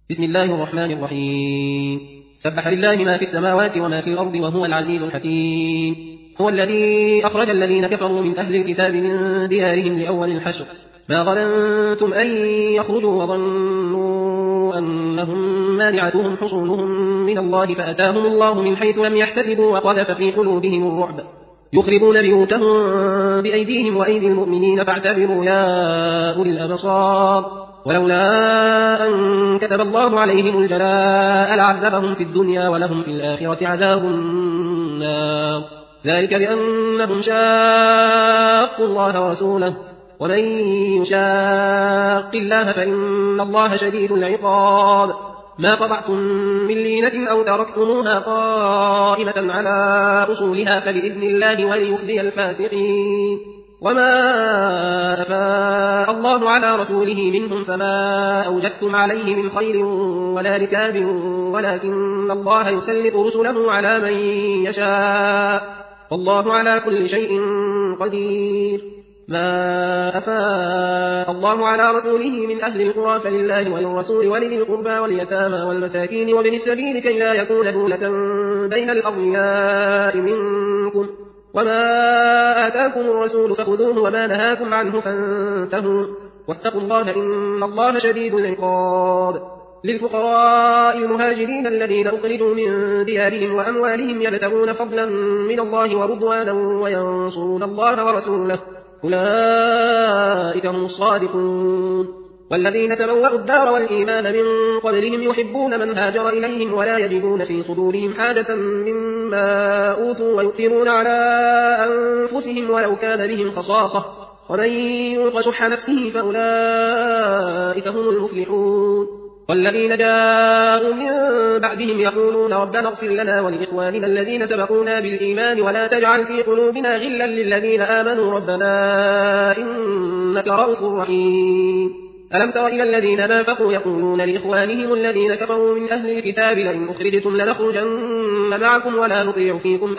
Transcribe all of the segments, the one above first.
بسم الله الرحمن الرحيم. سبح لله ما في السماوات وما في الأرض وهو العزيز الحكيم. هو الذي أخرج الذين كفروا من أهل الكتاب من ديارهم لأول الحشر ما ظننتم أن يخرجوا وظنوا أنهم مانعتهم حصونهم من الله فأتاهم الله من حيث لم يحتسبوا وقذف في قلوبهم الرعب يخربون بيوتهم بأيديهم وأيدي المؤمنين فاعتبروا يا أولي الأبصار. ولولا أن كتب الله عليهم الجلاء لعذبهم في الدنيا ولهم في الآخرة عذاب النار ذلك بأنهم شاقوا الله ورسوله ومن يشاق الله فإن الله شديد العقاب. ما قطعتم من لينة أو تركتموها قائمة على أصولها فبإذن الله وليخزي الفاسقين. وما أفاء الله على رسوله منهم فما أوجفتم عليه من خير ولا ركاب ولكن الله يسلط رسله على من يشاء والله على كل شيء قدير. ما أفاء الله على رسوله من أهل القرى فلله وللرسول ولذي القربى واليتامى والمساكين وابن السبيل كي لا يكون دولة بين الأغنياء منكم وما آتاكم الرسول فخذوه وما نهاكم عنه فانتهوا واتقوا الله إن الله شديد العقاب. للفقراء المهاجرين الذين أخرجوا من ديارهم وأموالهم يبتغون فضلا من الله ورضوانا وينصرون الله ورسوله أولئك هم الصادقون. والذين تبوأوا الدار والإيمان من قبلهم يحبون من هاجر إليهم ولا يجدون في صدورهم حاجة مما أوتوا ويؤثرون على أنفسهم ولو كان بهم خصاصة ومن يوق شح نفسه فأولئك هم المفلحون. والذين جاءوا من بعدهم يقولون ربنا اغفر لنا ولإخواننا الذين سبقونا بالإيمان ولا تجعل في قلوبنا غلا للذين آمنوا ربنا إنك رؤوف رحيم. ألم تر إلى الذين نافقوا يقولون لإخوانهم الذين كفروا من أهل الكتاب لئن أخرجتم لنخرجن معكم ولا نطيع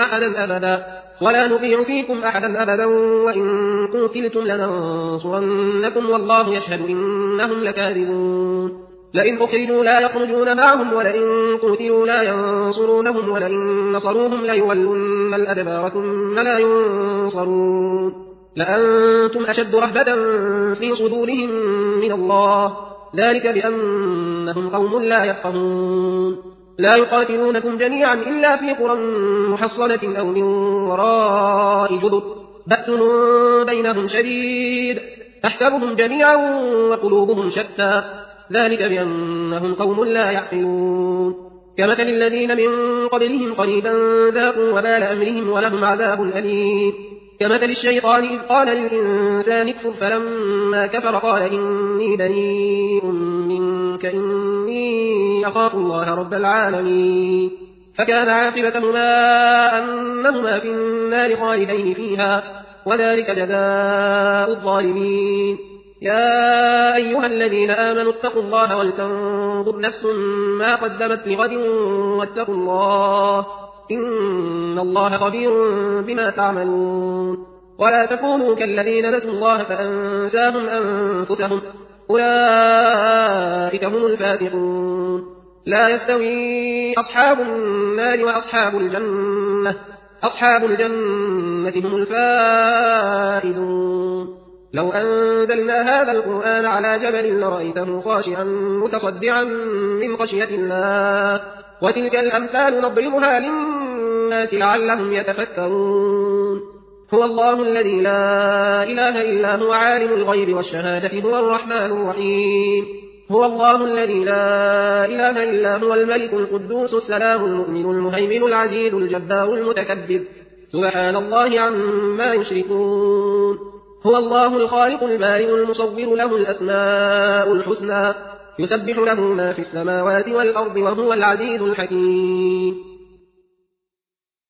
فيكم أحدا أبدا وإن قتلتم لننصرنكم والله يشهد إنهم لكاذبون. لئن أخرجوا لا يخرجون معهم ولئن قتلوا لا ينصرونهم ولئن نصروهم ليولن الأدبار ثم لا ينصرون. لأنتم أشد رهبة في صدورهم من الله ذلك بأنهم قوم لا يفقهون. لا يقاتلونكم جميعا إلا في قرى محصنة أو من وراء جدر بأس بينهم شديد تحسبهم جميعا وقلوبهم شتى ذلك بأنهم قوم لا يعقلون. كمثل الذين من قبلهم قريبا ذاقوا وبال أمرهم ولهم عذاب أليم. كمثل الشيطان إذ قال للإنسان اكفر فلما كفر قال إني بريء منك إني أخاف الله رب العالمين فكان عاقبتهما أنهما في النار خالدين فيها وذلك جزاء الظالمين. يا أيها الذين آمنوا اتقوا الله ولتنظر نفس ما قدمت لغد واتقوا الله إن الله خبير بما تعملون. ولا تكونوا كالذين نسوا الله فأنساهم أنفسهم أولئك هم الفاسقون. لا يستوي أصحاب النار وأصحاب الجنة أصحاب الجنة هم الفائزون. لو أنزلنا هذا القرآن على جبل لرأيته خاشعا متصدعا من خشية الله وتلك الأمثال نضربها للناس لعلهم يتفكرون. هو الله الذي لا إله إلا هو عالم الغيب والشهادة هو الرحمن الرحيم. هو الله الذي لا إله إلا هو الملك القدوس السلام المؤمن المهيمن العزيز الجبار المتكبر سبحان الله عما يشركون. هو الله الخالق البارئ المصور له الأسماء الحسنى يسبح له ما في السماوات والأرض وهو العزيز الحكيم.